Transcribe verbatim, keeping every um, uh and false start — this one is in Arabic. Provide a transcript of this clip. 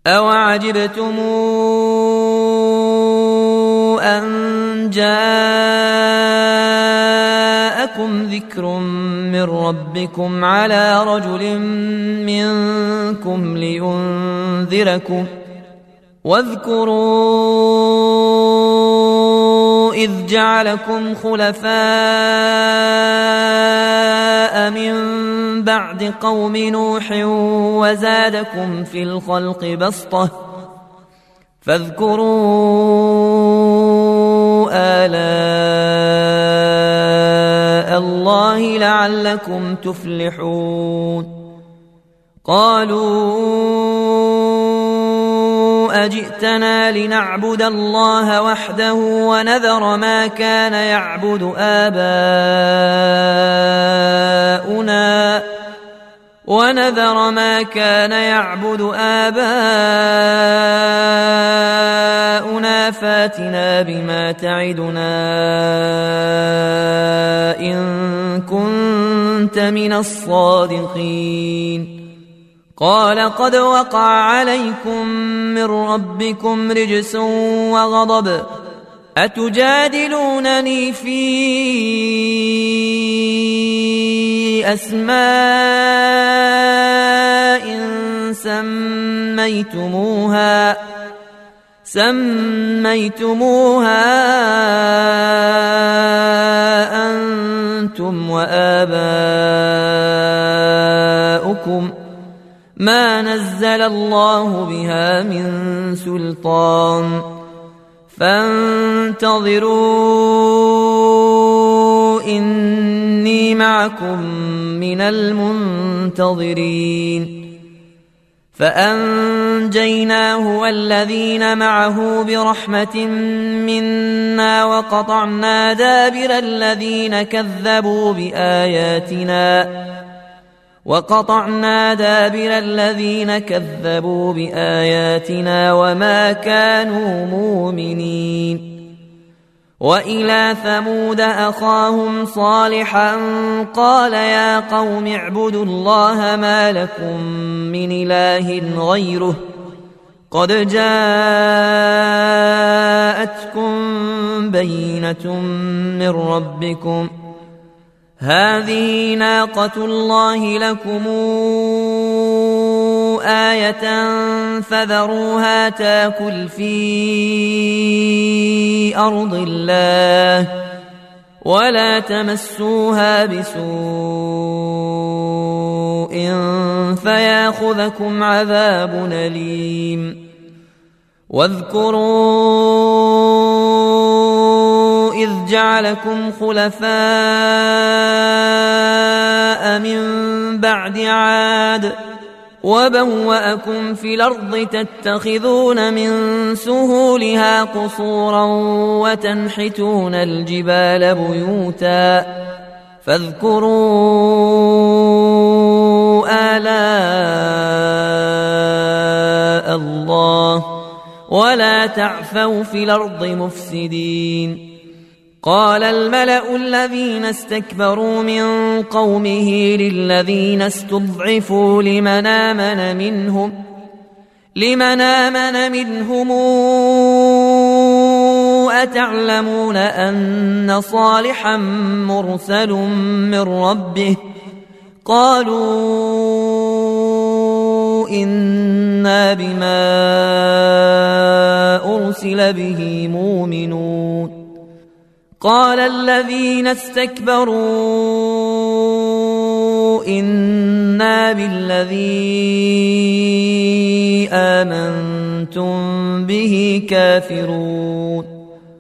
أَوَعَجِبْتُمْ أَنْ جَاءَكُمْ ذِكْرٌ مِّن رَّبِّكُمْ عَلَىٰ رَجُلٍ مِّنكُمْ لِيُنذِرَكُمْ ۚ وَاذْكُرُوا إِذْ جَعَلَكُمْ خُلَفَاءَ مِن بَعْدِ قَوْمِ نُوحٍ وَزَادَكُمْ فِي الْخَلْقِ بَسْطَةً ۖ فاذكروا آلاء الله لعلكم تفلحون. قالوا أجئتنا لنعبد الله وحده ونذر ما كان يعبد آباؤنا ونذر ما كان يعبد آباؤنا فاتنا بما تعدنا إن كنت من الصادقين. قال قد وقع عليكم من ربكم رجس وغضب أتجادلونني في أسماء سميتموها سميتموها أنتم وآباؤكم ما نزل الله بها من سلطان فانتظروا إني معكم من المنتظرين. فأنجيناه والذين معه برحمة منا وقطعنا دابر الذين كذبوا بآياتنا وقطعنا دابر الذين كذبوا بآياتنا وما كانوا مؤمنين. وإلى ثمود أخاهم صالحا قال يا قوم اعبدوا الله ما لكم من إله غيره قد جاءتكم بينة من ربكم هذه ناقة الله لكم آية فذروها تاكل في أرض الله ولا تمسوها بسوء فياخذكم عذاب أليم. واذكروا إذ جعلكم خلفاء من بعد عاد وبوأكم في الأرض تتخذون من سهولها قصورا وتنحتون الجبال بيوتا فاذكروا آلاء الله ولا تعثوا في الأرض مفسدين. قال الملأ الذين استكبروا من قومه للذين استضعفوا لمن آمن منهم لمن آمن منهم أتعلمون أن صالحا مرسل من ربه قالوا إنا بما أرسل به مؤمنون. قال الذين استكبروا إنا بالذي آمنتم به كافرون.